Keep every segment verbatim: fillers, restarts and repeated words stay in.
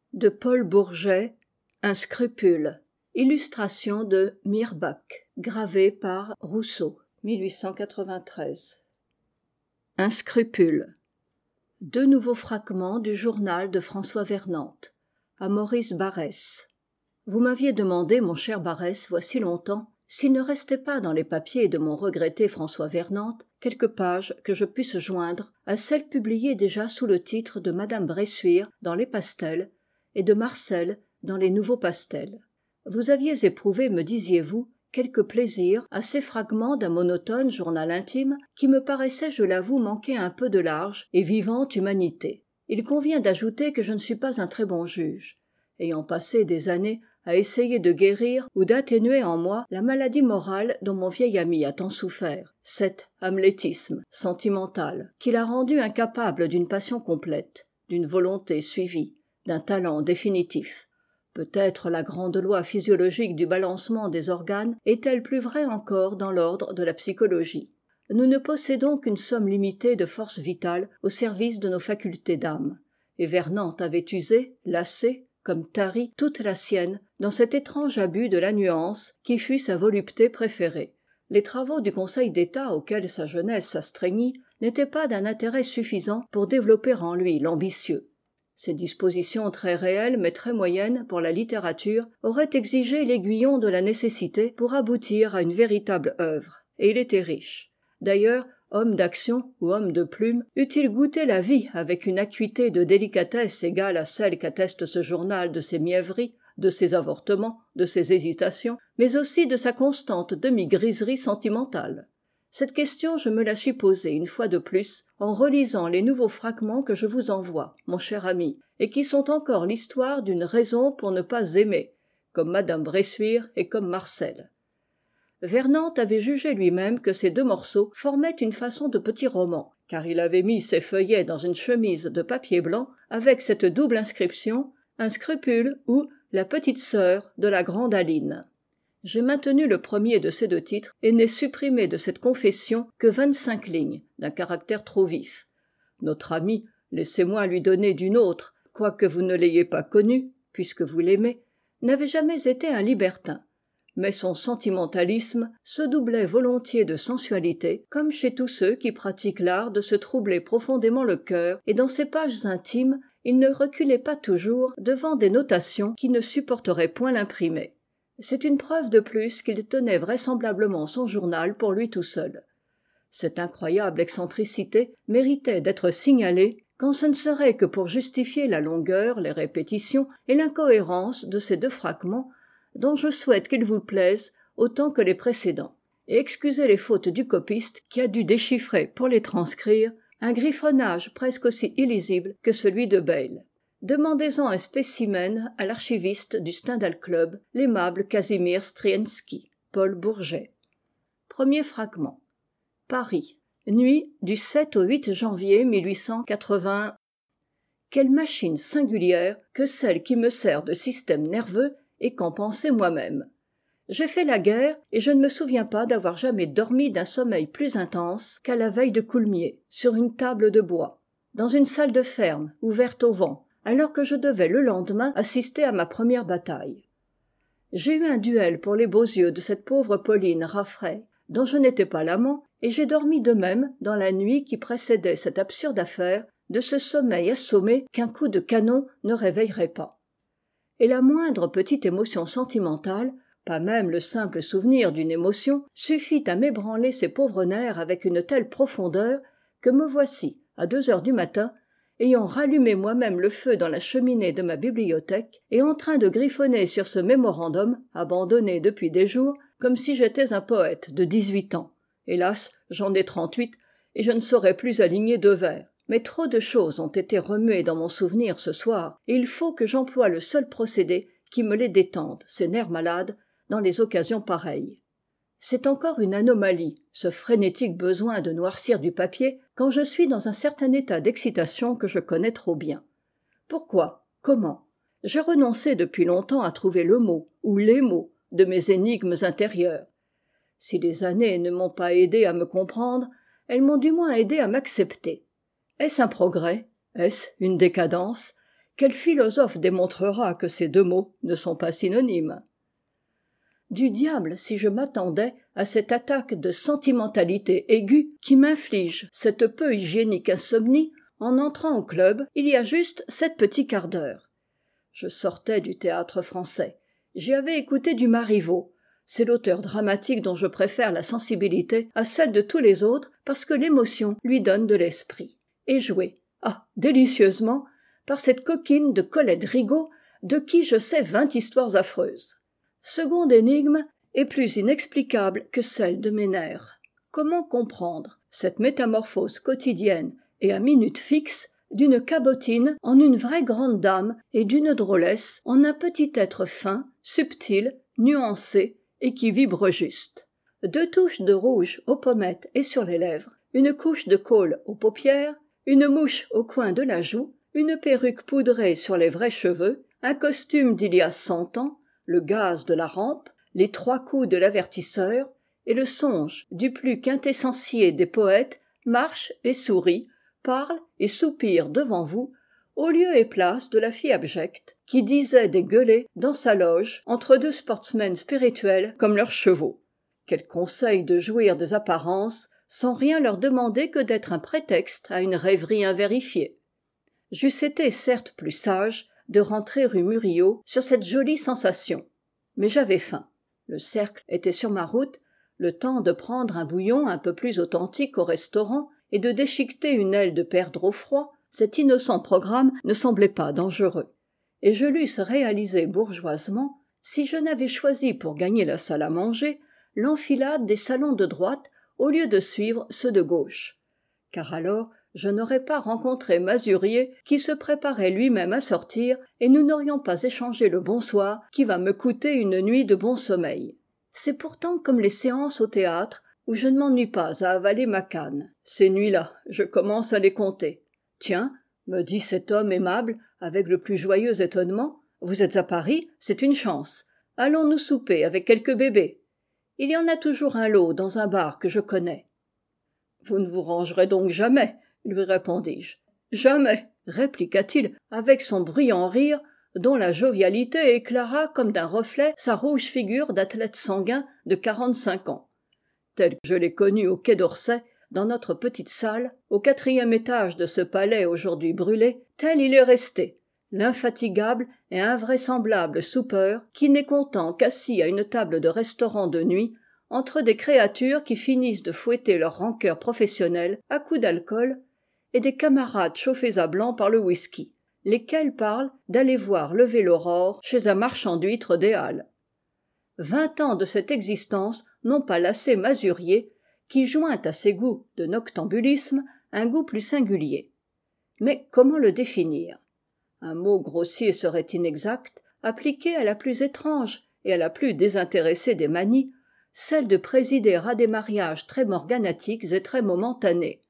de Paul Bourget, un scrupule. Illustration de Mirbach, gravé par Rousseau, mille huit cent quatre-vingt-treize. Un scrupule. Deux nouveaux fragments du journal de François Vernante, à Maurice Barrès. Vous m'aviez demandé, mon cher Barrès, voici longtemps, s'il ne restait pas dans les papiers de mon regretté François Vernante quelques pages que je puisse joindre à celles publiées déjà sous le titre de Madame Bressuire dans les pastels et de Marcel dans les nouveaux pastels. Vous aviez éprouvé, me disiez-vous, quelque plaisir à ces fragments d'un monotone journal intime qui me paraissait, je l'avoue, manquer un peu de large et vivante humanité. Il convient d'ajouter que je ne suis pas un très bon juge, ayant passé des années à essayer de guérir ou d'atténuer en moi la maladie morale dont mon vieil ami a tant souffert, cet hamlétisme sentimental qui l'a rendu incapable d'une passion complète, d'une volonté suivie, d'un talent définitif. Peut-être la grande loi physiologique du balancement des organes est-elle plus vraie encore dans l'ordre de la psychologie. Nous ne possédons qu'une somme limitée de force vitale au service de nos facultés d'âme, et Vernante avait usé, lassé, comme tari toute la sienne dans cet étrange abus de la nuance qui fut sa volupté préférée. Les travaux du Conseil d'État auxquels sa jeunesse s'astreignit n'étaient pas d'un intérêt suffisant pour développer en lui l'ambitieux. Ces dispositions très réelles mais très moyennes pour la littérature auraient exigé l'aiguillon de la nécessité pour aboutir à une véritable œuvre, et il était riche. D'ailleurs, homme d'action ou homme de plume, eût-il goûté la vie avec une acuité de délicatesse égale à celle qu'atteste ce journal de ses mièvreries, de ses avortements, de ses hésitations, mais aussi de sa constante demi-griserie sentimentale. Cette question, je me la suis posée une fois de plus en relisant les nouveaux fragments que je vous envoie, mon cher ami, et qui sont encore l'histoire d'une raison pour ne pas aimer, comme Madame Bressuire et comme Marcel. Vernante avait jugé lui-même que ces deux morceaux formaient une façon de petit roman, car il avait mis ses feuillets dans une chemise de papier blanc avec cette double inscription « Un scrupule » ou « La petite sœur de la grande Aline ». J'ai maintenu le premier de ces deux titres et n'ai supprimé de cette confession que vingt-cinq lignes, d'un caractère trop vif. Notre ami, laissez-moi lui donner d'une autre, quoique vous ne l'ayez pas connu, puisque vous l'aimez, n'avait jamais été un libertin. Mais son sentimentalisme se doublait volontiers de sensualité, comme chez tous ceux qui pratiquent l'art de se troubler profondément le cœur, et dans ses pages intimes, il ne reculait pas toujours devant des notations qui ne supporteraient point l'imprimé. C'est une preuve de plus qu'il tenait vraisemblablement son journal pour lui tout seul. Cette incroyable excentricité méritait d'être signalée quand ce ne serait que pour justifier la longueur, les répétitions et l'incohérence de ces deux fragments dont je souhaite qu'ils vous plaisent autant que les précédents, et excuser les fautes du copiste qui a dû déchiffrer pour les transcrire un griffonnage presque aussi illisible que celui de Bayle. Demandez-en un spécimen à l'archiviste du Stendhal Club, l'aimable Casimir Striensky. Paul Bourget. Premier fragment. Paris, nuit du sept au huit janvier mille huit cent quatre-vingt. Quelle machine singulière que celle qui me sert de système nerveux et qu'en penser moi-même. J'ai fait la guerre et je ne me souviens pas d'avoir jamais dormi d'un sommeil plus intense qu'à la veille de Coulmiers, sur une table de bois, dans une salle de ferme ouverte au vent, alors que je devais le lendemain assister à ma première bataille. J'ai eu un duel pour les beaux yeux de cette pauvre Pauline Raffray, dont je n'étais pas l'amant, et j'ai dormi de même, dans la nuit qui précédait cette absurde affaire, de ce sommeil assommé qu'un coup de canon ne réveillerait pas. Et la moindre petite émotion sentimentale, pas même le simple souvenir d'une émotion, suffit à m'ébranler ces pauvres nerfs avec une telle profondeur que me voici, à deux heures du matin, ayant rallumé moi-même le feu dans la cheminée de ma bibliothèque et en train de griffonner sur ce mémorandum, abandonné depuis des jours, comme si j'étais un poète de dix-huit ans. Hélas, j'en ai trente-huit et je ne saurais plus aligner deux vers. Mais trop de choses ont été remuées dans mon souvenir ce soir, et il faut que j'emploie le seul procédé qui me les détende, ces nerfs malades, dans les occasions pareilles. C'est encore une anomalie, ce frénétique besoin de noircir du papier quand je suis dans un certain état d'excitation que je connais trop bien. Pourquoi ? Comment ? J'ai renoncé depuis longtemps à trouver le mot, ou les mots, de mes énigmes intérieures. Si les années ne m'ont pas aidé à me comprendre, elles m'ont du moins aidé à m'accepter. Est-ce un progrès ? Est-ce une décadence ? Quel philosophe démontrera que ces deux mots ne sont pas synonymes? Du diable si je m'attendais à cette attaque de sentimentalité aiguë qui m'inflige cette peu hygiénique insomnie en entrant au club il y a juste sept petits quarts d'heure. Je sortais du théâtre-français. J'y avais écouté du Marivaux. C'est l'auteur dramatique dont je préfère la sensibilité à celle de tous les autres parce que l'émotion lui donne de l'esprit. Et joué, ah, délicieusement, par cette coquine de Colette Rigaud de qui je sais vingt histoires affreuses. Seconde énigme est plus inexplicable que celle de mes nerfs. Comment comprendre cette métamorphose quotidienne et à minute fixe d'une cabotine en une vraie grande dame et d'une drôlesse en un petit être fin, subtil, nuancé et qui vibre juste. Deux touches de rouge aux pommettes et sur les lèvres, une couche de colle aux paupières, une mouche au coin de la joue, une perruque poudrée sur les vrais cheveux, un costume d'il y a cent ans, le gaz de la rampe, les trois coups de l'avertisseur, et le songe du plus quintessencié des poètes marche et sourit, parle et soupire devant vous, au lieu et place de la fille abjecte qui disait des gueulées dans sa loge entre deux sportsmen spirituels comme leurs chevaux. Quel conseil de jouir des apparences sans rien leur demander que d'être un prétexte à une rêverie invérifiée. J'eusse été certes plus sage de rentrer rue Murillo sur cette jolie sensation. Mais j'avais faim. Le cercle était sur ma route, le temps de prendre un bouillon un peu plus authentique au restaurant et de déchiqueter une aile de perdreau au froid, cet innocent programme ne semblait pas dangereux. Et je l'eusse réalisé bourgeoisement si je n'avais choisi pour gagner la salle à manger l'enfilade des salons de droite au lieu de suivre ceux de gauche. Car alors, je n'aurais pas rencontré Masurier qui se préparait lui-même à sortir et nous n'aurions pas échangé le bonsoir qui va me coûter une nuit de bon sommeil. C'est pourtant comme les séances au théâtre où je ne m'ennuie pas à avaler ma canne. Ces nuits-là, je commence à les compter. Tiens, me dit cet homme aimable avec le plus joyeux étonnement, vous êtes à Paris, c'est une chance. Allons-nous souper avec quelques bébés. Il y en a toujours un lot dans un bar que je connais. Vous ne vous rangerez donc jamais, lui répondis-je. Jamais, répliqua-t-il avec son bruyant rire dont la jovialité éclaira comme d'un reflet sa rouge figure d'athlète sanguin de quarante-cinq ans. Tel que je l'ai connu au Quai d'Orsay, dans notre petite salle, au quatrième étage de ce palais aujourd'hui brûlé, tel il est resté, l'infatigable et invraisemblable soupeur qui n'est content qu'assis à une table de restaurant de nuit, entre des créatures qui finissent de fouetter leur rancœur professionnelle à coups d'alcool et des camarades chauffés à blanc par le whisky, lesquels parlent d'aller voir lever l'aurore chez un marchand d'huîtres des Halles. Vingt ans de cette existence n'ont pas lassé Masurier, qui joint à ses goûts de noctambulisme un goût plus singulier. Mais comment le définir? Un mot grossier serait inexact, appliqué à la plus étrange et à la plus désintéressée des manies, celle de présider à des mariages très morganatiques et très momentanés.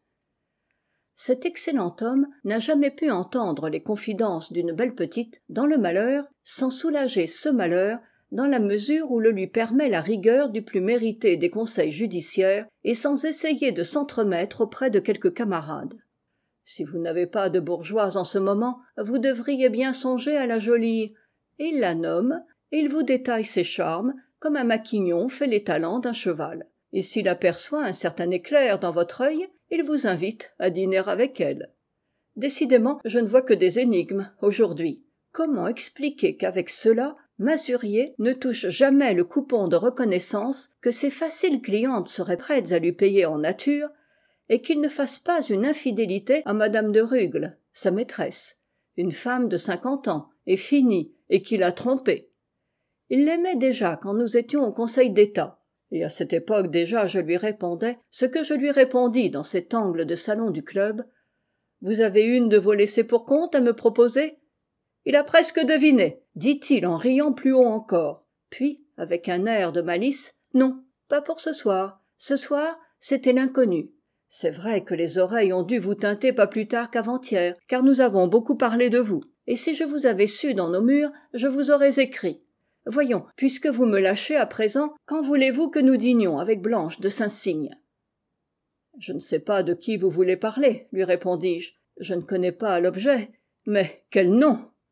Cet excellent homme n'a jamais pu entendre les confidences d'une belle petite dans le malheur sans soulager ce malheur dans la mesure où le lui permet la rigueur du plus mérité des conseils judiciaires et sans essayer de s'entremettre auprès de quelques camarades. Si vous n'avez pas de bourgeoise en ce moment, vous devriez bien songer à la jolie. Et il la nomme, et il vous détaille ses charmes, comme un maquignon fait les talents d'un cheval. Et s'il aperçoit un certain éclair dans votre œil, il vous invite à dîner avec elle. Décidément, je ne vois que des énigmes aujourd'hui. Comment expliquer qu'avec cela, Masurier ne touche jamais le coupon de reconnaissance que ses faciles clientes seraient prêtes à lui payer en nature, et qu'il ne fasse pas une infidélité à madame de Rugles, sa maîtresse, une femme de cinquante ans, et finie, et qui l'a trompé. Il l'aimait déjà quand nous étions au Conseil d'État, et à cette époque déjà je lui répondais ce que je lui répondis dans cet angle de salon du club. Vous avez une de vos laissés pour compte à me proposer? Il a presque deviné, dit-il en riant plus haut encore. Puis, avec un air de malice, non, pas pour ce soir. Ce soir, c'était l'inconnu. C'est vrai que les oreilles ont dû vous tinter pas plus tard qu'avant-hier, car nous avons beaucoup parlé de vous. Et si je vous avais su dans nos murs, je vous aurais écrit. Voyons, puisque vous me lâchez à présent, quand voulez-vous que nous dînions avec Blanche de Saint-Cygne? Je ne sais pas de qui vous voulez parler, lui répondis-je. Je ne connais pas l'objet. Mais quel nom!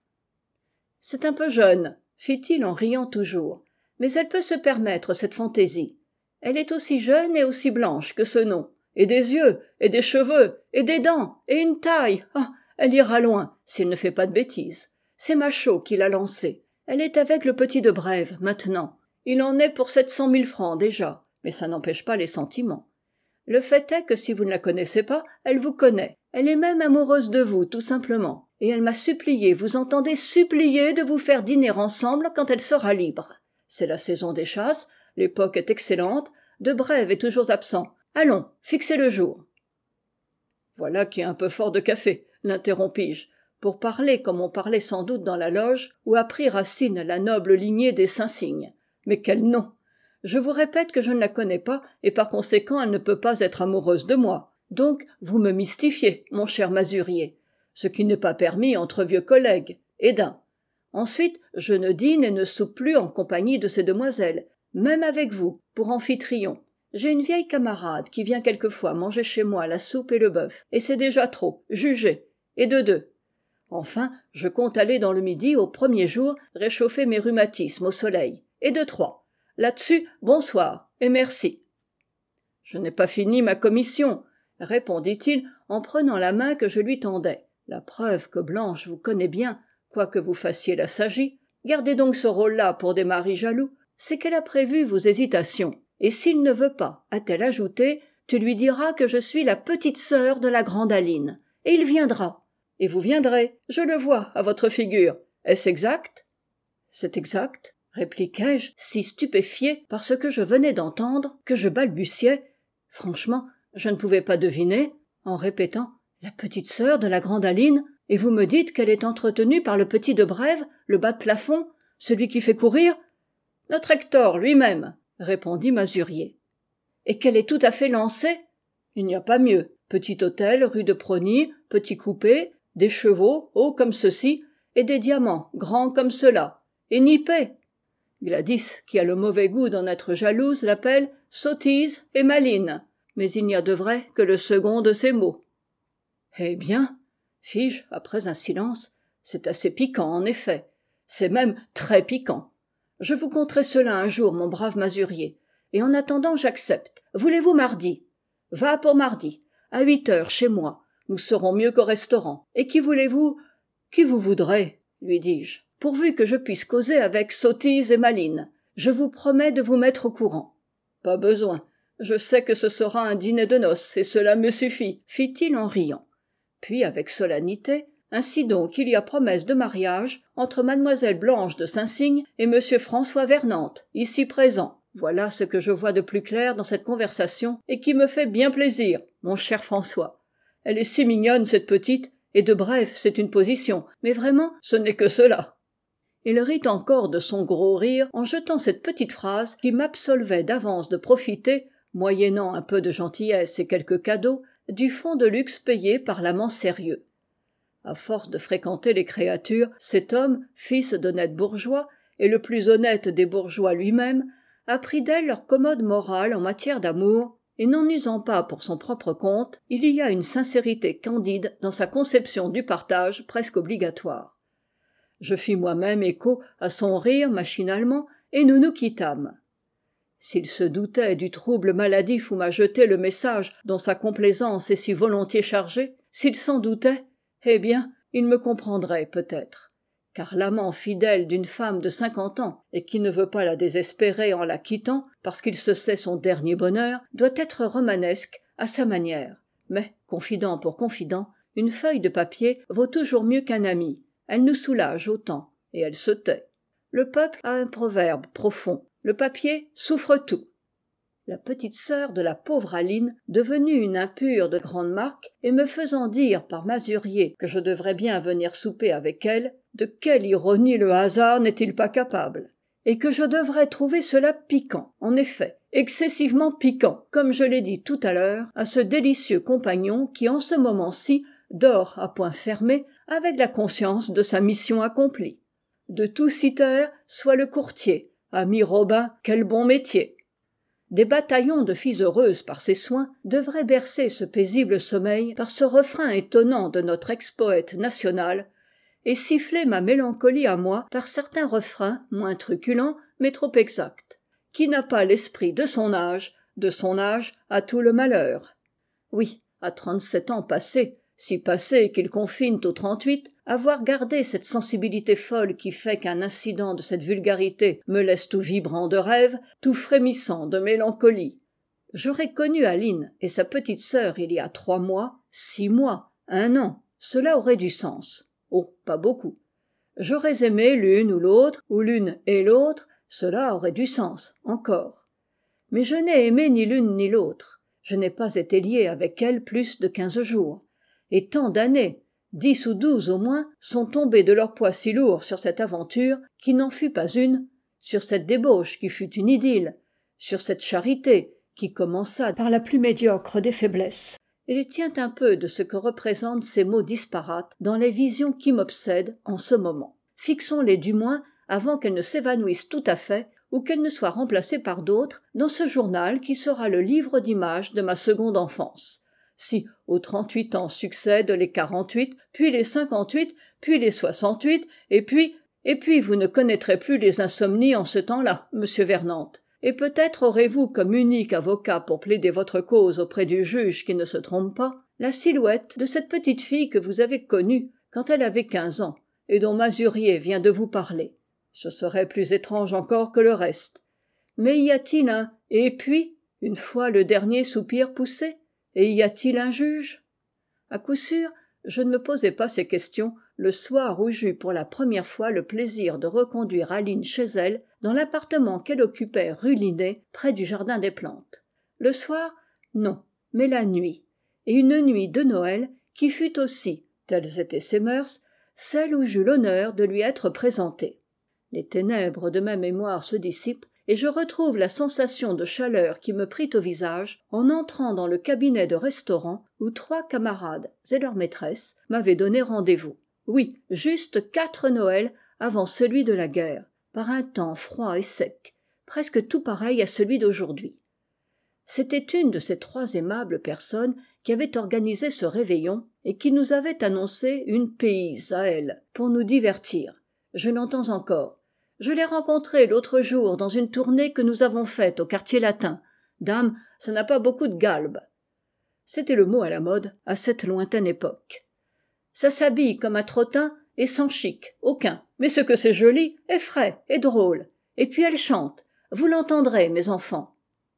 C'est un peu jeune, fit-il en riant toujours, mais elle peut se permettre cette fantaisie. Elle est aussi jeune et aussi blanche que ce nom, et des yeux, et des cheveux, et des dents, et une taille. Ah, elle ira loin, s'il ne fait pas de bêtises. C'est Machault qui l'a lancée. Elle est avec le petit de Brèves, maintenant. Il en est pour sept cent mille francs déjà, mais ça n'empêche pas les sentiments. Le fait est que si vous ne la connaissez pas, elle vous connaît. Elle est même amoureuse de vous, tout simplement. Et elle m'a supplié, vous entendez, supplié de vous faire dîner ensemble quand elle sera libre. C'est la saison des chasses, l'époque est excellente, de Brèves est toujours absent. Allons, fixez le jour. Voilà qui est un peu fort de café, l'interrompis-je, pour parler comme on parlait sans doute dans la loge où a pris racine la noble lignée des Saint-Cygne. Mais quel nom! Je vous répète que je ne la connais pas, et par conséquent elle ne peut pas être amoureuse de moi. Donc vous me mystifiez, mon cher Masurier, ce qui n'est pas permis entre vieux collègues, et d'un. Ensuite, je ne dîne et ne soupe plus en compagnie de ces demoiselles, même avec vous, pour amphitryon. J'ai une vieille camarade qui vient quelquefois manger chez moi la soupe et le bœuf, et c'est déjà trop, jugez, et de deux. Enfin, je compte aller dans le midi au premier jour réchauffer mes rhumatismes au soleil, et de trois. Là-dessus, bonsoir, et merci. Je n'ai pas fini ma commission, répondit-il en prenant la main que je lui tendais. La preuve que Blanche vous connaît bien, quoique vous fassiez la sagie, gardez donc ce rôle-là pour des maris jaloux, c'est qu'elle a prévu vos hésitations. Et s'il ne veut pas, a-t-elle ajouté, tu lui diras que je suis la petite sœur de la grande Aline. Et il viendra. Et vous viendrez, je le vois, à votre figure. Est-ce exact? C'est exact, répliquai-je, si stupéfié par ce que je venais d'entendre, que je balbutiais. Franchement, je ne pouvais pas deviner, en répétant « la petite sœur de la grande Aline », et vous me dites qu'elle est entretenue par le petit de Brèves, le bas de plafond, celui qui fait courir? Notre Hector lui-même, répondit Masurier. Et qu'elle est tout à fait lancée? Il n'y a pas mieux. Petit hôtel, rue de Prony, petit coupé, des chevaux, hauts comme ceux-ci, et des diamants, grands comme ceux-là. Et nippés. Gladys, qui a le mauvais goût d'en être jalouse, l'appelle sottise et maline. Mais il n'y a de vrai que le second de ces mots. Eh bien, fis-je, après un silence, c'est assez piquant, en effet. C'est même très piquant. Je vous conterai cela un jour, mon brave Masurier. Et en attendant, j'accepte. Voulez-vous mardi? Va pour mardi. À huit heures, chez moi. Nous serons mieux qu'au restaurant. Et qui voulez-vous? Qui vous voudrez, lui dis-je, pourvu que je puisse causer avec sottise et maline. Je vous promets de vous mettre au courant. Pas besoin. Je sais que ce sera un dîner de noces, et cela me suffit, fit-il en riant. Puis, avec solennité, ainsi donc il y a promesse de mariage entre mademoiselle Blanche de Saint-Cygne et monsieur François Vernante, ici présent. Voilà ce que je vois de plus clair dans cette conversation et qui me fait bien plaisir, mon cher François. Elle est si mignonne, cette petite, et de Brèves, c'est une position, mais vraiment, ce n'est que cela. Il rit encore de son gros rire en jetant cette petite phrase qui m'absolvait d'avance de profiter, moyennant un peu de gentillesse et quelques cadeaux, du fonds de luxe payé par l'amant sérieux. À force de fréquenter les créatures, cet homme, fils d'honnêtes bourgeois, et le plus honnête des bourgeois lui-même, apprit d'elles leur commode morale en matière d'amour, et n'en usant pas pour son propre compte, il y a une sincérité candide dans sa conception du partage presque obligatoire. Je fis moi-même écho à son rire machinalement, et nous nous quittâmes. S'il se doutait du trouble maladif où m'a jeté le message dont sa complaisance est si volontiers chargée, s'il s'en doutait, eh bien, il me comprendrait peut-être. Car l'amant fidèle d'une femme de cinquante ans et qui ne veut pas la désespérer en la quittant parce qu'il se sait son dernier bonheur doit être romanesque à sa manière. Mais, confident pour confident, une feuille de papier vaut toujours mieux qu'un ami. Elle nous soulage autant, et elle se tait. Le peuple a un proverbe profond. Le papier souffre tout. La petite sœur de la pauvre Aline, devenue une impure de grande marque, et me faisant dire par Masurier que je devrais bien venir souper avec elle, de quelle ironie le hasard n'est-il pas capable? Et que je devrais trouver cela piquant, en effet, excessivement piquant, comme je l'ai dit tout à l'heure, à ce délicieux compagnon qui en ce moment-ci dort à poing fermé avec la conscience de sa mission accomplie. De tout citer soit le courtier, ami Robin, quel bon métier! Des bataillons de filles heureuses par ses soins devraient bercer ce paisible sommeil par ce refrain étonnant de notre ex-poète national. et siffler ma mélancolie à moi par certains refrains moins truculents mais trop exacts. Qui n'a pas l'esprit de son âge, de son âge a tout le malheur. Oui, à trente-sept ans passés, si passés qu'ils confinent aux trente-huit, avoir gardé cette sensibilité folle qui fait qu'un incident de cette vulgarité me laisse tout vibrant de rêve, tout frémissant de mélancolie. J'aurais connu Aline et sa petite sœur il y a trois mois, six mois, un an, cela aurait du sens. Oh, pas beaucoup. J'aurais aimé l'une ou l'autre, ou l'une et l'autre, cela aurait du sens, encore. Mais je n'ai aimé ni l'une ni l'autre. Je n'ai pas été lié avec elle plus de quinze jours. Et tant d'années, dix ou douze au moins, sont tombées de leur poids si lourd sur cette aventure qui n'en fut pas une, sur cette débauche qui fut une idylle, sur cette charité qui commença par la plus médiocre des faiblesses. Il tient un peu de ce que représentent ces mots disparates dans les visions qui m'obsèdent en ce moment. Fixons-les du moins avant qu'elles ne s'évanouissent tout à fait ou qu'elles ne soient remplacées par d'autres dans ce journal qui sera le livre d'images de ma seconde enfance. Si aux trente-huit ans succèdent les quarante-huit, puis les cinquante-huit, puis les soixante-huit, et puis, et puis vous ne connaîtrez plus les insomnies en ce temps-là, monsieur Vernante. Et peut-être aurez-vous comme unique avocat pour plaider votre cause auprès du juge qui ne se trompe pas, la silhouette de cette petite fille que vous avez connue quand elle avait quinze ans, et dont Masurier vient de vous parler. Ce serait plus étrange encore que le reste. Mais y a-t-il un « et puis » une fois le dernier soupir poussé? Et y a-t-il un juge? À coup sûr, je ne me posais pas ces questions le soir où j'eus pour la première fois le plaisir de reconduire Aline chez elle dans l'appartement qu'elle occupait rue Linné, près du jardin des plantes. Le soir, non, mais la nuit, et une nuit de Noël qui fut aussi, telles étaient ses mœurs, celle où j'eus l'honneur de lui être présenté. Les ténèbres de ma mémoire se dissipent, et je retrouve la sensation de chaleur qui me prit au visage en entrant dans le cabinet de restaurant où trois camarades et leur maîtresse m'avaient donné rendez-vous. Oui, juste quatre Noëls avant celui de la guerre, par un temps froid et sec, presque tout pareil à celui d'aujourd'hui. C'était une de ces trois aimables personnes qui avaient organisé ce réveillon et qui nous avait annoncé une payse à elle, pour nous divertir. Je l'entends encore. Je l'ai rencontrée l'autre jour dans une tournée que nous avons faite au quartier latin. Dame, ça n'a pas beaucoup de galbe. C'était le mot à la mode à cette lointaine époque. Ça s'habille comme un trottin et sans chic, aucun. Mais ce que c'est joli, et frais, et drôle. Et puis elle chante. Vous l'entendrez, mes enfants.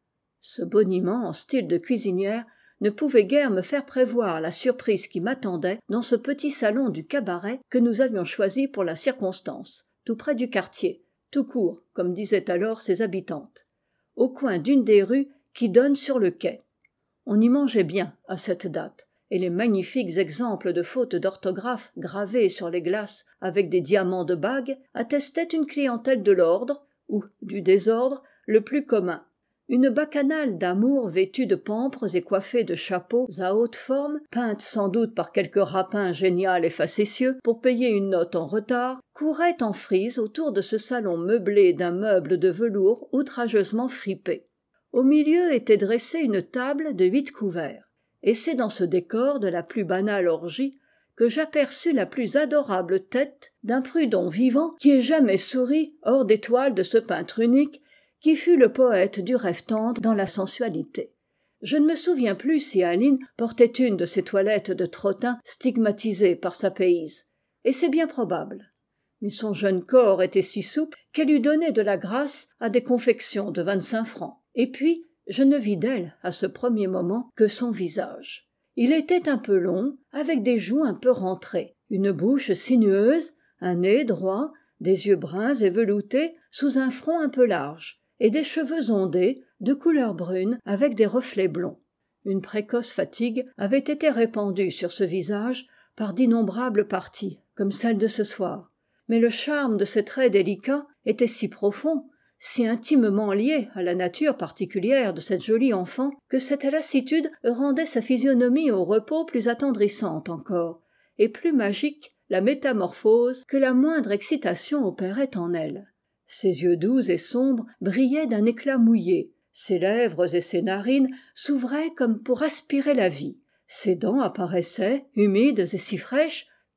Ce boniment en style de cuisinière ne pouvait guère me faire prévoir la surprise qui m'attendait dans ce petit salon du cabaret que nous avions choisi pour la circonstance, tout près du quartier, tout court, comme disaient alors ses habitantes, au coin d'une des rues qui donnent sur le quai. On y mangeait bien à cette date, et les magnifiques exemples de fautes d'orthographe gravés sur les glaces avec des diamants de bagues attestaient une clientèle de l'ordre, ou du désordre, le plus commun. Une bacchanale d'amour vêtue de pampres et coiffée de chapeaux à haute forme, peinte sans doute par quelque rapin génial et facétieux pour payer une note en retard, courait en frise autour de ce salon meublé d'un meuble de velours outrageusement fripé. Au milieu était dressée une table de huit couverts, et c'est dans ce décor de la plus banale orgie que j'aperçus la plus adorable tête d'un Prudhon vivant qui ait jamais souri hors des toiles de ce peintre unique qui fut le poète du rêve tendre dans la sensualité. Je ne me souviens plus si Aline portait une de ces toilettes de trottin stigmatisées par sa payse, et c'est bien probable. Mais son jeune corps était si souple qu'elle eût donné de la grâce à des confections de vingt-cinq francs. Et puis, je ne vis d'elle, à ce premier moment, que son visage. Il était un peu long, avec des joues un peu rentrées, une bouche sinueuse, un nez droit, des yeux bruns et veloutés sous un front un peu large, et des cheveux ondés, de couleur brune, avec des reflets blonds. Une précoce fatigue avait été répandue sur ce visage par d'innombrables parties, comme celle de ce soir. Mais le charme de ces traits délicats était si profond, si intimement lié à la nature particulière de cette jolie enfant, que cette lassitude rendait sa physionomie au repos plus attendrissante encore, et plus magique la métamorphose que la moindre excitation opérait en elle. Ses yeux doux et sombres brillaient d'un éclat mouillé, ses lèvres et ses narines s'ouvraient comme pour aspirer la vie, ses dents apparaissaient, humides et si fraîches,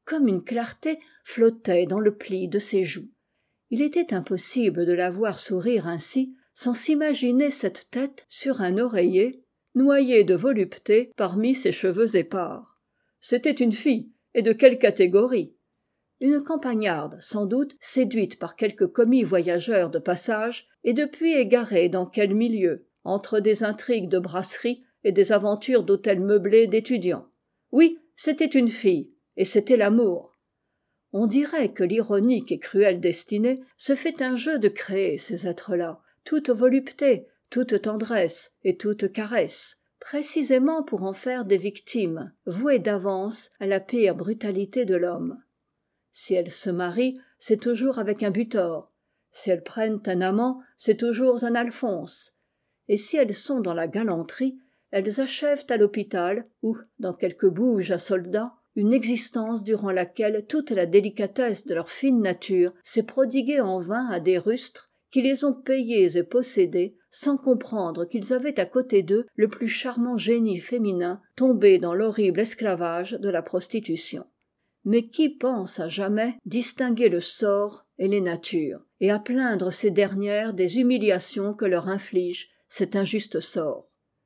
comme une clarté flottait dans le pli de ses joues. Il était impossible de la voir sourire ainsi sans s'imaginer cette tête sur un oreiller, noyée de volupté parmi ses cheveux épars. C'était une fille, et de quelle catégorie ? Une campagnarde, sans doute, séduite par quelque commis voyageur de passage, et depuis égarée dans quel milieu, entre des intrigues de brasserie et des aventures d'hôtels meublés d'étudiants. Oui, c'était une fille, et c'était l'amour. On dirait que l'ironique et cruelle destinée se fait un jeu de créer ces êtres-là, toute volupté, toute tendresse et toute caresse, précisément pour en faire des victimes, vouées d'avance à la pire brutalité de l'homme. Si elles se marient, c'est toujours avec un butor. Si elles prennent un amant, c'est toujours un Alphonse. Et si elles sont dans la galanterie, elles achèvent à l'hôpital ou, dans quelque bouge à soldats, une existence durant laquelle toute la délicatesse de leur fine nature s'est prodiguée en vain à des rustres qui les ont payés et possédés sans comprendre qu'ils avaient à côté d'eux le plus charmant génie féminin tombé dans l'horrible esclavage de la prostitution. Mais qui pense à jamais distinguer le sort et les natures, et à plaindre ces dernières des humiliations que leur inflige cet injuste sort ?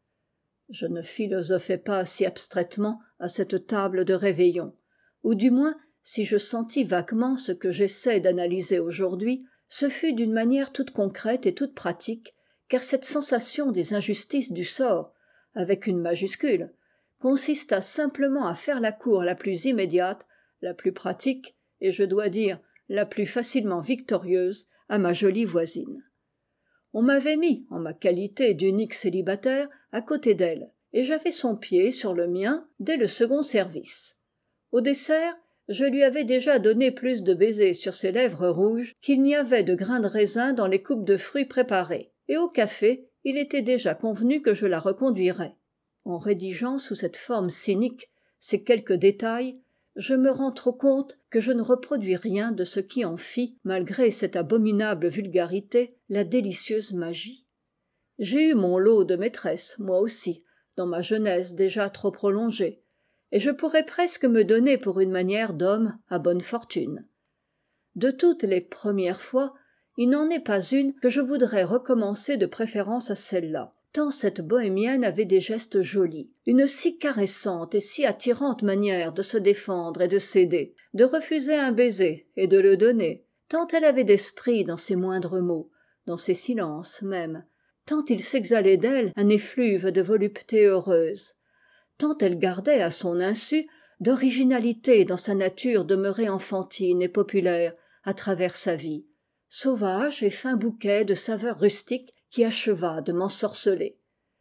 Je ne philosophais pas si abstraitement à cette table de réveillon, ou du moins, si je sentis vaguement ce que j'essaie d'analyser aujourd'hui, ce fut d'une manière toute concrète et toute pratique, car cette sensation des injustices du sort, avec une majuscule, consista simplement à faire la cour la plus immédiate, la plus pratique, et je dois dire, la plus facilement victorieuse, à ma jolie voisine. On m'avait mis, en ma qualité d'unique célibataire, à côté d'elle, et j'avais son pied sur le mien dès le second service. Au dessert, je lui avais déjà donné plus de baisers sur ses lèvres rouges qu'il n'y avait de grains de raisin dans les coupes de fruits préparées, et au café, il était déjà convenu que je la reconduirais. En rédigeant sous cette forme cynique ces quelques détails, je me rends trop compte que je ne reproduis rien de ce qui en fit, malgré cette abominable vulgarité, la délicieuse magie. J'ai eu mon lot de maîtresses, moi aussi, dans ma jeunesse déjà trop prolongée, et je pourrais presque me donner pour une manière d'homme à bonne fortune. De toutes les premières fois, il n'en est pas une que je voudrais recommencer de préférence à celle-là, tant cette bohémienne avait des gestes jolis, une si caressante et si attirante manière de se défendre et de céder, de refuser un baiser et de le donner, tant elle avait d'esprit dans ses moindres mots, dans ses silences même, tant il s'exhalait d'elle un effluve de volupté heureuse, tant elle gardait à son insu d'originalité dans sa nature demeurée enfantine et populaire à travers sa vie, sauvage et fin bouquet de saveurs rustiques qui acheva de m'ensorceler.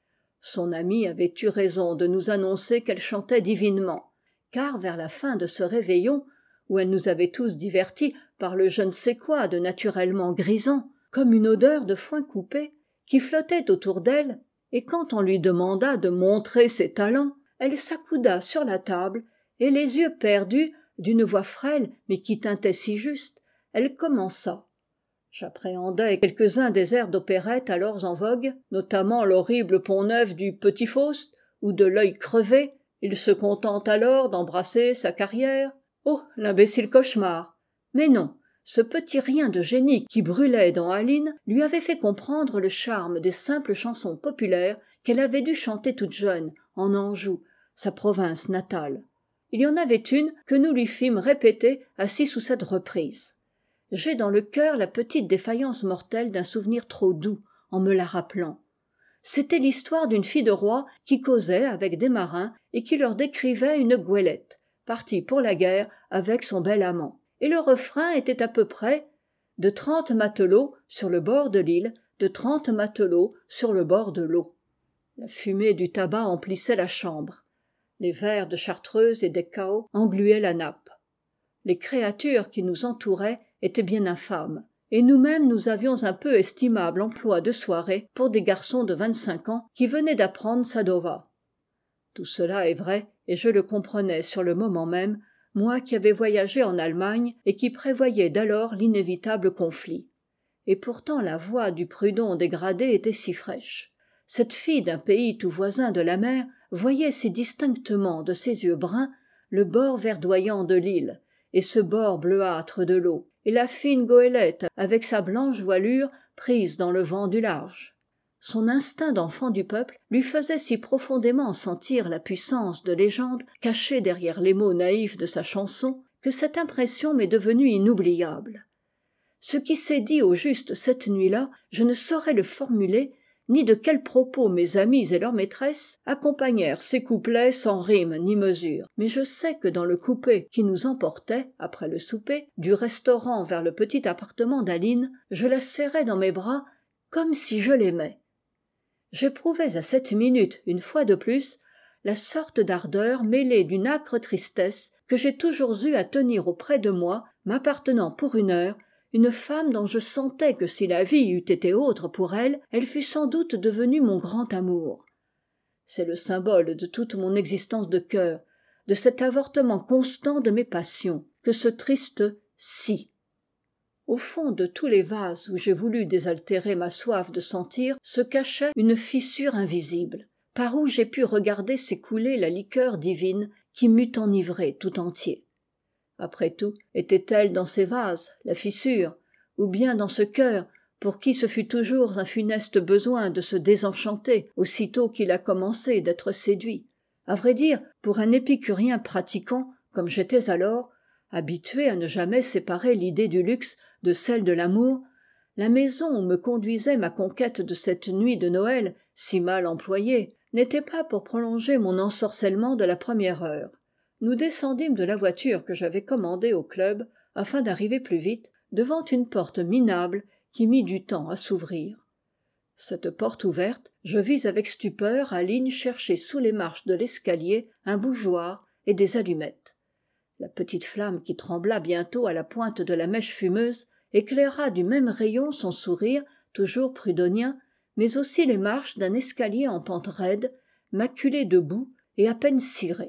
Son amie avait eu raison de nous annoncer qu'elle chantait divinement, car vers la fin de ce réveillon, où elle nous avait tous divertis par le je ne sais quoi de naturellement grisant, comme une odeur de foin coupé, qui flottait autour d'elle, et quand on lui demanda de montrer ses talents, elle s'accouda sur la table, et les yeux perdus, d'une voix frêle mais qui tintait si juste, elle commença. J'appréhendais quelques-uns des airs d'opérette alors en vogue, notamment l'horrible Pont-Neuf du Petit Faust, ou de l'œil crevé, il se contente alors d'embrasser sa carrière. Oh, l'imbécile cauchemar! Mais non, ce petit rien de génie qui brûlait dans Aline lui avait fait comprendre le charme des simples chansons populaires qu'elle avait dû chanter toute jeune, en Anjou, sa province natale. Il y en avait une que nous lui fîmes répéter à six ou sept reprises. J'ai dans le cœur la petite défaillance mortelle d'un souvenir trop doux en me la rappelant. C'était l'histoire d'une fille de roi qui causait avec des marins et qui leur décrivait une goélette, partie pour la guerre avec son bel amant. Et le refrain était à peu près « De trente matelots sur le bord de l'île, de trente matelots sur le bord de l'eau ». La fumée du tabac emplissait la chambre. Les verres de chartreuse et d'Ecao engluaient la nappe. Les créatures qui nous entouraient étaient bien infâmes, et nous-mêmes nous avions un peu estimable emploi de soirée pour des garçons de vingt-cinq ans qui venaient d'apprendre Sadova. Tout cela est vrai, et je le comprenais sur le moment même, moi qui avais voyagé en Allemagne et qui prévoyais d'alors l'inévitable conflit. Et pourtant la voix du Prudhon dégradé était si fraîche. Cette fille d'un pays tout voisin de la mer voyait si distinctement de ses yeux bruns le bord verdoyant de l'île, et ce bord bleuâtre de l'eau, et la fine goélette avec sa blanche voilure prise dans le vent du large. Son instinct d'enfant du peuple lui faisait si profondément sentir la puissance de légende cachée derrière les mots naïfs de sa chanson que cette impression m'est devenue inoubliable. Ce qui s'est dit au juste cette nuit-là, je ne saurais le formuler, ni de quels propos mes amis et leurs maîtresses accompagnèrent ces couplets sans rime ni mesure. Mais je sais que dans le coupé qui nous emportait, après le souper, du restaurant vers le petit appartement d'Aline, je la serrais dans mes bras comme si je l'aimais. J'éprouvais à cette minute, une fois de plus, la sorte d'ardeur mêlée d'une âcre tristesse que j'ai toujours eue à tenir auprès de moi, m'appartenant pour une heure, une femme dont je sentais que si la vie eût été autre pour elle, elle fût sans doute devenue mon grand amour. C'est le symbole de toute mon existence de cœur, de cet avortement constant de mes passions, que ce triste « si ». Au fond de tous les vases où j'ai voulu désaltérer ma soif de sentir se cachait une fissure invisible, par où j'ai pu regarder s'écouler la liqueur divine qui m'eût enivré tout entier. Après tout, était-elle dans ces vases, la fissure, ou bien dans ce cœur, pour qui ce fut toujours un funeste besoin de se désenchanter aussitôt qu'il a commencé d'être séduit. À vrai dire, pour un épicurien pratiquant, comme j'étais alors, habitué à ne jamais séparer l'idée du luxe de celle de l'amour, la maison où me conduisait ma conquête de cette nuit de Noël, si mal employée, n'était pas pour prolonger mon ensorcellement de la première heure. Nous descendîmes de la voiture que j'avais commandée au club, afin d'arriver plus vite, devant une porte minable qui mit du temps à s'ouvrir. Cette porte ouverte, je vis avec stupeur Aline chercher sous les marches de l'escalier un bougeoir et des allumettes. La petite flamme qui trembla bientôt à la pointe de la mèche fumeuse éclaira du même rayon son sourire, toujours prudhonien, mais aussi les marches d'un escalier en pente raide, maculé de boue et à peine ciré.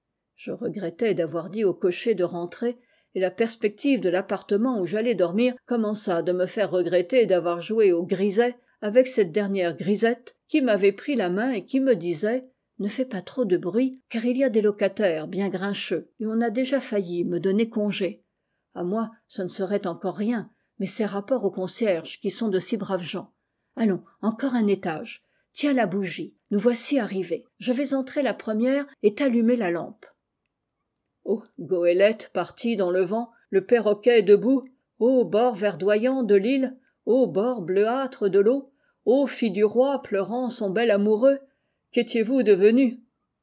Je regrettais d'avoir dit au cocher de rentrer, et la perspective de l'appartement où j'allais dormir commença de me faire regretter d'avoir joué au griset avec cette dernière grisette qui m'avait pris la main et qui me disait « Ne fais pas trop de bruit, car il y a des locataires bien grincheux, et on a déjà failli me donner congé. À moi, ce ne serait encore rien, mais c'est rapport aux concierges qui sont de si braves gens. Allons, encore un étage. Tiens la bougie, nous voici arrivés. Je vais entrer la première et t'allumer la lampe. » Ô goélette partie dans le vent, le perroquet debout, ô bord verdoyant de l'île, ô bord bleuâtre de l'eau, ô fille du roi pleurant son bel amoureux, qu'étiez-vous devenus ?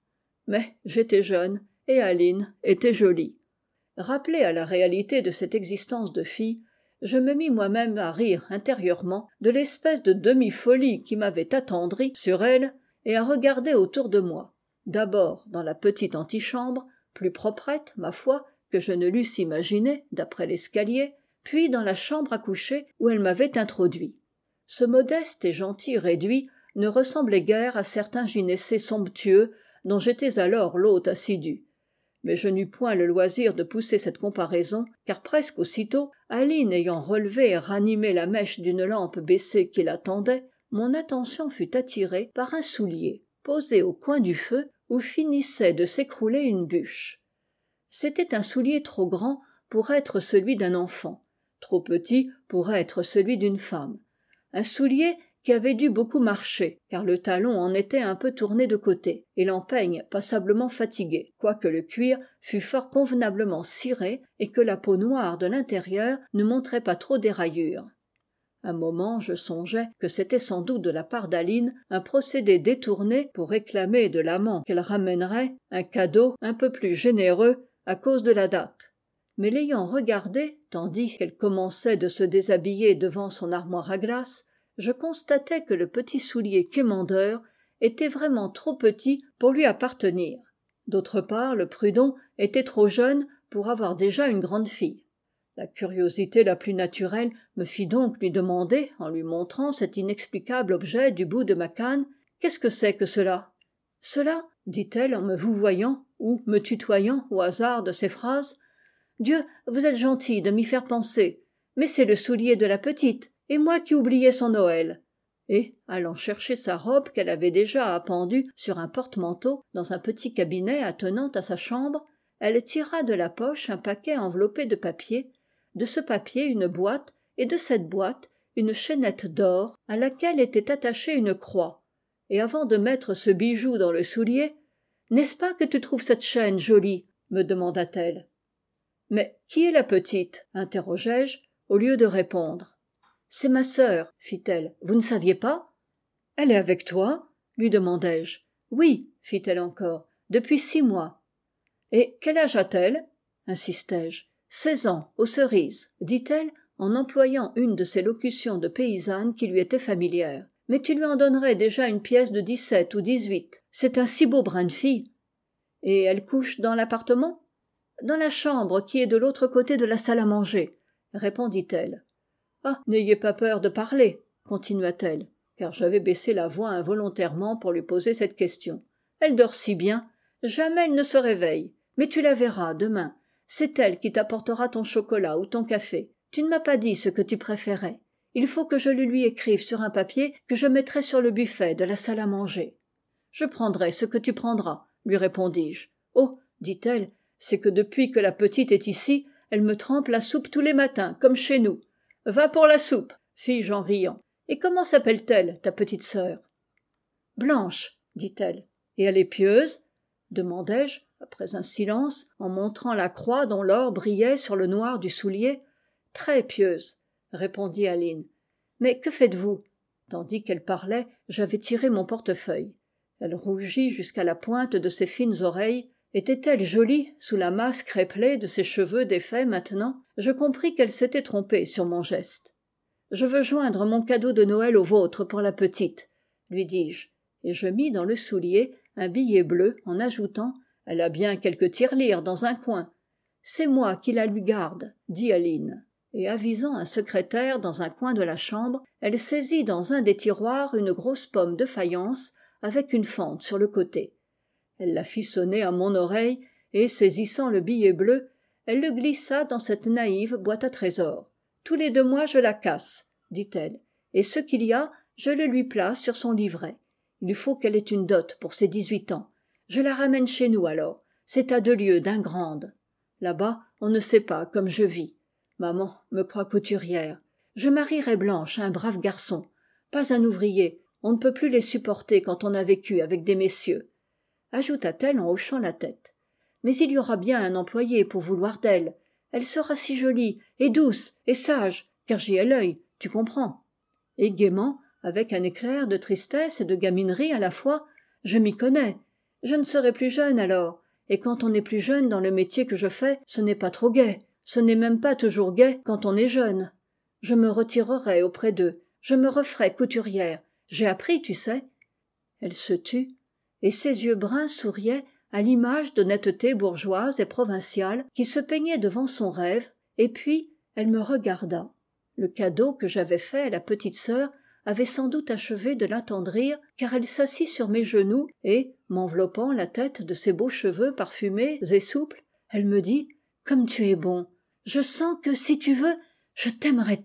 Mais j'étais jeune, et Aline était jolie. Rappelé à la réalité de cette existence de fille, je me mis moi-même à rire intérieurement de l'espèce de demi-folie qui m'avait attendri sur elle et à regarder autour de moi, d'abord dans la petite antichambre, plus proprette, ma foi, que je ne l'eusse imaginé, d'après l'escalier, puis dans la chambre à coucher où elle m'avait introduit. Ce modeste et gentil réduit ne ressemblait guère à certains gynécées somptueux dont j'étais alors l'hôte assidu. Mais je n'eus point le loisir de pousser cette comparaison, car presque aussitôt, Aline ayant relevé et ranimé la mèche d'une lampe baissée qui l'attendait, mon attention fut attirée par un soulier, posé au coin du feu, où finissait de s'écrouler une bûche. C'était un soulier trop grand pour être celui d'un enfant, trop petit pour être celui d'une femme. Un soulier qui avait dû beaucoup marcher, car le talon en était un peu tourné de côté, et l'empeigne passablement fatigué, quoique le cuir fût fort convenablement ciré et que la peau noire de l'intérieur ne montrait pas trop des rayures. Un moment je songeais que c'était sans doute de la part d'Aline un procédé détourné pour réclamer de l'amant qu'elle ramènerait un cadeau un peu plus généreux à cause de la date. Mais l'ayant regardée, tandis qu'elle commençait de se déshabiller devant son armoire à glace, je constatai que le petit soulier quémandeur était vraiment trop petit pour lui appartenir. D'autre part, le prud'homme était trop jeune pour avoir déjà une grande fille. La curiosité la plus naturelle me fit donc lui demander, en lui montrant cet inexplicable objet du bout de ma canne, « Qu'est-ce que c'est que cela ?» « Cela, dit-elle en me vouvoyant ou me tutoyant au hasard de ses phrases, « Dieu, vous êtes gentil de m'y faire penser, mais c'est le soulier de la petite, et moi qui oubliais son Noël. » Et, allant chercher sa robe qu'elle avait déjà appendue sur un porte-manteau dans un petit cabinet attenant à sa chambre, elle tira de la poche un paquet enveloppé de papier, de ce papier une boîte, et de cette boîte une chaînette d'or à laquelle était attachée une croix, et avant de mettre ce bijou dans le soulier, « N'est-ce pas que tu trouves cette chaîne jolie ?» me demanda-t-elle. « Mais qui est la petite ?» interrogeai-je, au lieu de répondre. « C'est ma sœur, fit-elle. Vous ne saviez pas ? » « Elle est avec toi ?» lui demandai-je. « Oui, fit-elle encore, depuis six mois. »« Et quel âge a-t-elle ?» insistai-je. « Seize ans, aux cerises, dit-elle, en employant une de ces locutions de paysanne qui lui étaient familières. Mais tu lui en donnerais déjà une pièce de dix-sept ou dix-huit. C'est un si beau brin de fille. Et elle couche dans l'appartement ? Dans la chambre qui est de l'autre côté de la salle à manger, répondit-elle. Ah, n'ayez pas peur de parler, continua-t-elle, car j'avais baissé la voix involontairement pour lui poser cette question. Elle dort si bien, jamais elle ne se réveille. Mais tu la verras demain. C'est elle qui t'apportera ton chocolat ou ton café. Tu ne m'as pas dit ce que tu préférais. Il faut que je le lui écrive sur un papier que je mettrai sur le buffet de la salle à manger. Je prendrai ce que tu prendras, lui répondis-je. Oh, dit-elle, c'est que depuis que la petite est ici, elle me trempe la soupe tous les matins, comme chez nous. Va pour la soupe, fis-je en riant. Et comment s'appelle-t-elle, ta petite sœur ? Blanche, dit-elle. Et elle est pieuse ? demandai-je, après un silence, en montrant la croix dont l'or brillait sur le noir du soulier. Très pieuse, répondit Aline. Mais que faites-vous ? Tandis qu'elle parlait, j'avais tiré mon portefeuille. Elle rougit jusqu'à la pointe de ses fines oreilles. Était-elle jolie sous la masse crêpelée de ses cheveux défaits maintenant ? Je compris qu'elle s'était trompée sur mon geste. Je veux joindre mon cadeau de Noël au vôtre pour la petite, lui dis-je, et je mis dans le soulier un billet bleu en ajoutant « Elle a bien quelques tirelires dans un coin. »« C'est moi qui la lui garde, » dit Aline. Et avisant un secrétaire dans un coin de la chambre, elle saisit dans un des tiroirs une grosse pomme de faïence avec une fente sur le côté. Elle la fit sonner à mon oreille et, saisissant le billet bleu, elle le glissa dans cette naïve boîte à trésors. « Tous les deux mois je la casse, » dit-elle, « et ce qu'il y a, je le lui place sur son livret. Il faut qu'elle ait une dot pour ses dix-huit ans. Je la ramène chez nous alors. C'est à deux lieues d'Ingrande. Là-bas, on ne sait pas comme je vis. Maman me croit couturière. Je marierai Blanche à un brave garçon. Pas un ouvrier. On ne peut plus les supporter quand on a vécu avec des messieurs. » Ajouta-t-elle en hochant la tête. « Mais il y aura bien un employé pour vouloir d'elle. Elle sera si jolie, et douce, et sage, car j'y ai l'œil, tu comprends. » Et gaiement, avec un éclair de tristesse et de gaminerie à la fois, « Je m'y connais. Je ne serai plus jeune alors, et quand on est plus jeune dans le métier que je fais, ce n'est pas trop gai. Ce n'est même pas toujours gai quand on est jeune. Je me retirerai auprès d'eux, je me referai couturière. J'ai appris, tu sais. » Elle se tut, et ses yeux bruns souriaient à l'image d'honnêteté bourgeoise et provinciale qui se peignait devant son rêve, et puis elle me regarda. Le cadeau que j'avais fait à la petite sœur avait sans doute achevé de l'attendrir, car elle s'assit sur mes genoux et, m'enveloppant la tête de ses beaux cheveux parfumés et souples, elle me dit « Comme tu es bon, je sens que, si tu veux, je t'aimerais tant. »